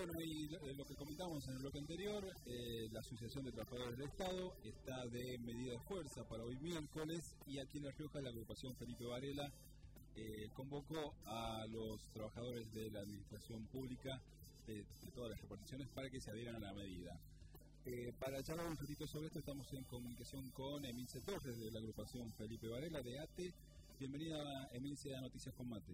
Bueno, y lo que comentamos en el bloque anterior, la Asociación de Trabajadores del Estado está de medida de fuerza para hoy miércoles, y aquí en La Rioja la agrupación Felipe Varela convocó a los trabajadores de la administración pública de todas las reparticiones para que se adhieran a la medida. Para charlar un ratito sobre esto estamos en comunicación con Emilce Torres de la agrupación Felipe Varela de ATE. Bienvenida, Emilce, a Noticias con Mate.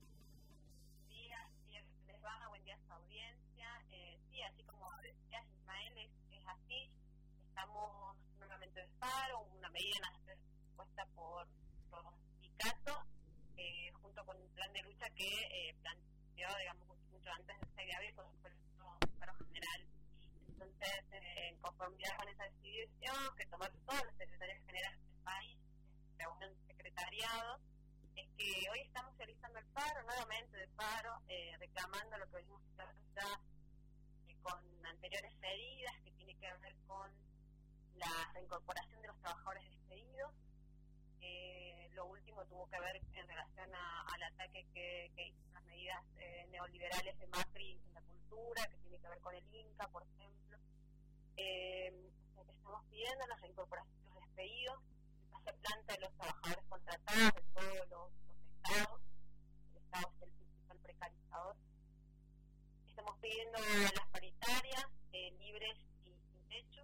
Buen día a su audiencia. Sí, así como decías, Ismael, es así. Estamos nuevamente de paro, una medida puesta por los sindicatos, junto con un plan de lucha que planteó, digamos, mucho antes del 6 de abril, con el paro general. Entonces, en conformidad con esa decisión que tomaron todos los secretarios generales del país, reúnen secretariado, es que hoy estamos realizando el paro, nuevamente de paro, reclamando lo que venimos haciendo ya con anteriores medidas, que tiene que ver con la reincorporación de los trabajadores despedidos. Lo último tuvo que ver en relación al ataque que hizo las medidas neoliberales de Macri en la cultura, que tiene que ver con el Inca, por ejemplo. Estamos pidiendo la reincorporación de los despedidos, se planta de los trabajadores contratados de todos los estados. El estado es el principal precarizador. Estamos pidiendo las paritarias libres y sin techo,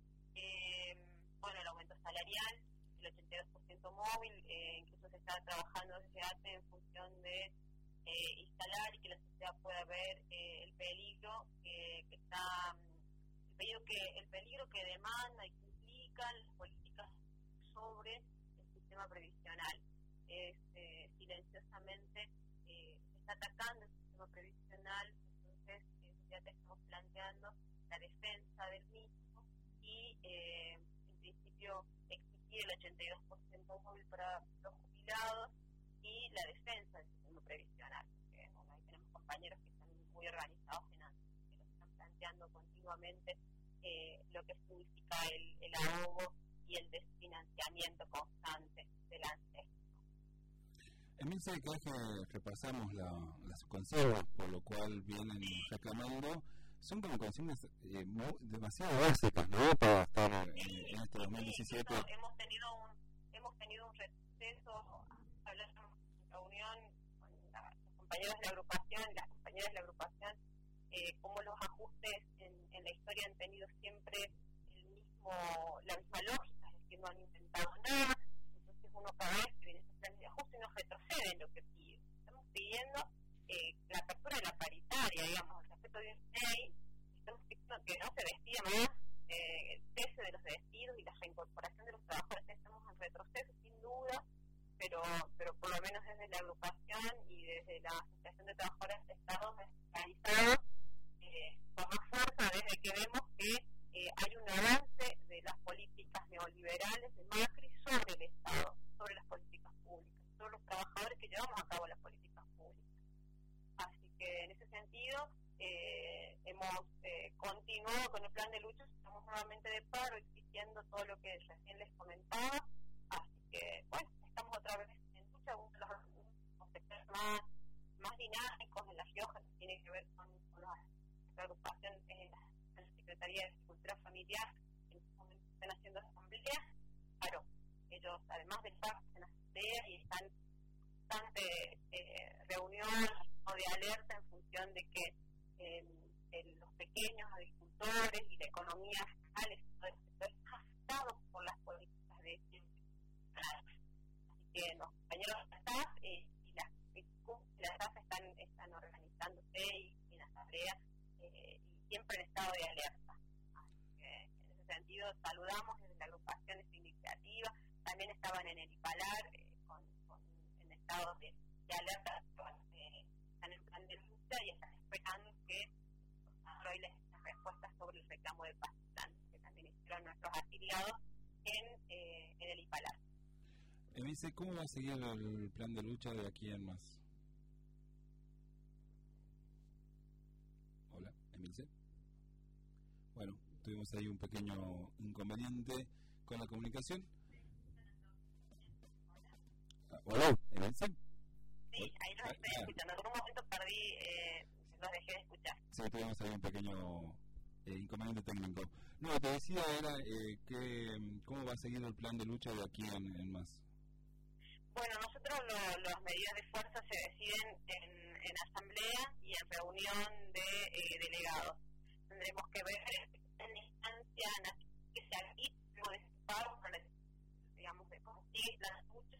el aumento salarial, el 82% móvil, incluso se está trabajando desde ATE en función de instalar y que la sociedad pueda ver el peligro el peligro que demanda y que implican las políticas sobre el sistema previsional. Silenciosamente se está atacando el sistema previsional, entonces ya te estamos planteando la defensa del mismo y en principio exigir el 82% móvil para los jubilados y la defensa del sistema previsional. Ahí tenemos compañeros que están muy organizados que nos están planteando continuamente lo que significa el ahogo y el desfinanciamiento constante del ANSES. Emilce, cada vez que repasamos las consignas, por lo cual vienen reclamando, son como consignas demasiado básicas, ¿no?, para estar en este 2017. Sí, hemos tenido un receso, hablamos en reunión con los compañeros de la agrupación y las compañeras de la agrupación, cómo los ajustes en la historia han tenido siempre la misma lógica, es decir, no han inventado nada. Entonces uno cada vez que viene estos planes de ajuste no retrocede en lo que pide. Estamos pidiendo la apertura de la paritaria, digamos, el respeto de una ley. Estamos pidiendo que no se despida más, el cese de los despidos y la reincorporación de los trabajadores. Estamos en retroceso sin duda, pero por lo menos desde la agrupación y desde la Asociación de Trabajadores de Estados Descentralizados, con más fuerza desde que vemos que hay un avance de las políticas neoliberales de Macri sobre el Estado, sobre las políticas públicas, sobre los trabajadores que llevamos a cabo las políticas públicas. Así que en ese sentido hemos continuado con el plan de lucha, estamos nuevamente de paro exigiendo todo lo que recién les comentaba. Así que estamos otra vez en lucha, uno de los sectores más dinámicos en La Rioja, que tiene que ver con la agrupación en la Secretaría de Agricultura Familiar, que en este momento están haciendo asambleas. Claro, ellos además de estar en asambleas y están bastante reuniones o de alerta en función de que los pequeños agricultores y la economía real están afectados por las políticas de siempre. Así que los compañeros de la TAF y las TAF están organizándose y en asambleas y siempre en estado de alerta. Así que en ese sentido saludamos desde la agrupación esta iniciativa. También estaban en el IPALAR en estado de alerta, están en plan de lucha y están esperando que hoy les den respuestas sobre el reclamo de Pastán, que también hicieron nuestros afiliados en el IPALAR. Emilce, ¿cómo va a seguir el plan de lucha de aquí en más? Hola, Emilce. Bueno, tuvimos ahí un pequeño inconveniente con la comunicación. Hola, Emilce. Sí, ahí los estoy escuchando. Por un momento los dejé de escuchar. Sí, tuvimos ahí un pequeño inconveniente técnico. No, te decía era cómo va a seguir el plan de lucha de aquí en más. Bueno, nosotros las medidas de fuerza se deciden en asamblea y en reunión de delegados. Tendremos que ver en la instancia que se agite luego de ese paro, digamos, de cómo sigue la lucha.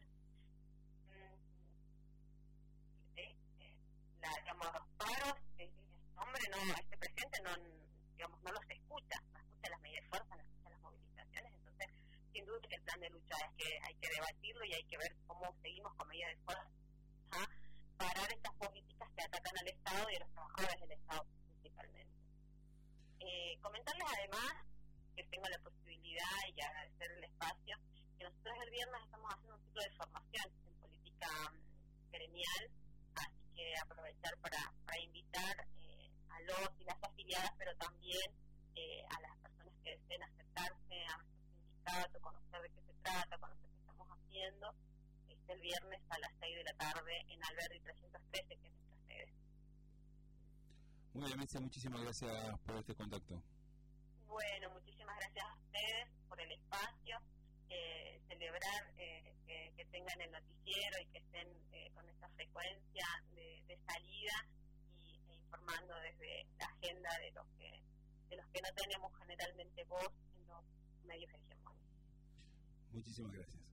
Digamos, los paros, hombre, no, este presidente no, digamos, no los escucha, no escucha las medidas de fuerza, no escucha las movilizaciones. Entonces, sin duda que el plan de lucha es que hay que debatirlo y hay que ver cómo seguimos con medidas de fuerza a parar estas políticas que atacan al Estado y a los trabajadores del Estado principalmente. Comentarles además que tengo la posibilidad y agradecer el espacio, que nosotros el viernes estamos haciendo un ciclo de formación en política gremial, así que aprovechar para invitar a los y las afiliadas, pero también a las personas que deseen acercarse a nuestro sindicato, conocer de qué se trata, conocer qué estamos haciendo, el viernes a las 6 de la tarde en Alberdi 313, que es nuestra sede. Muy bien, Alicia, muchísimas gracias por este contacto. Bueno, muchísimas gracias a ustedes por el espacio, celebrar que tengan el noticiero y que estén con esta frecuencia de salida e informando desde la agenda de los que no tenemos generalmente voz en los medios hegemónicos. Muchísimas gracias.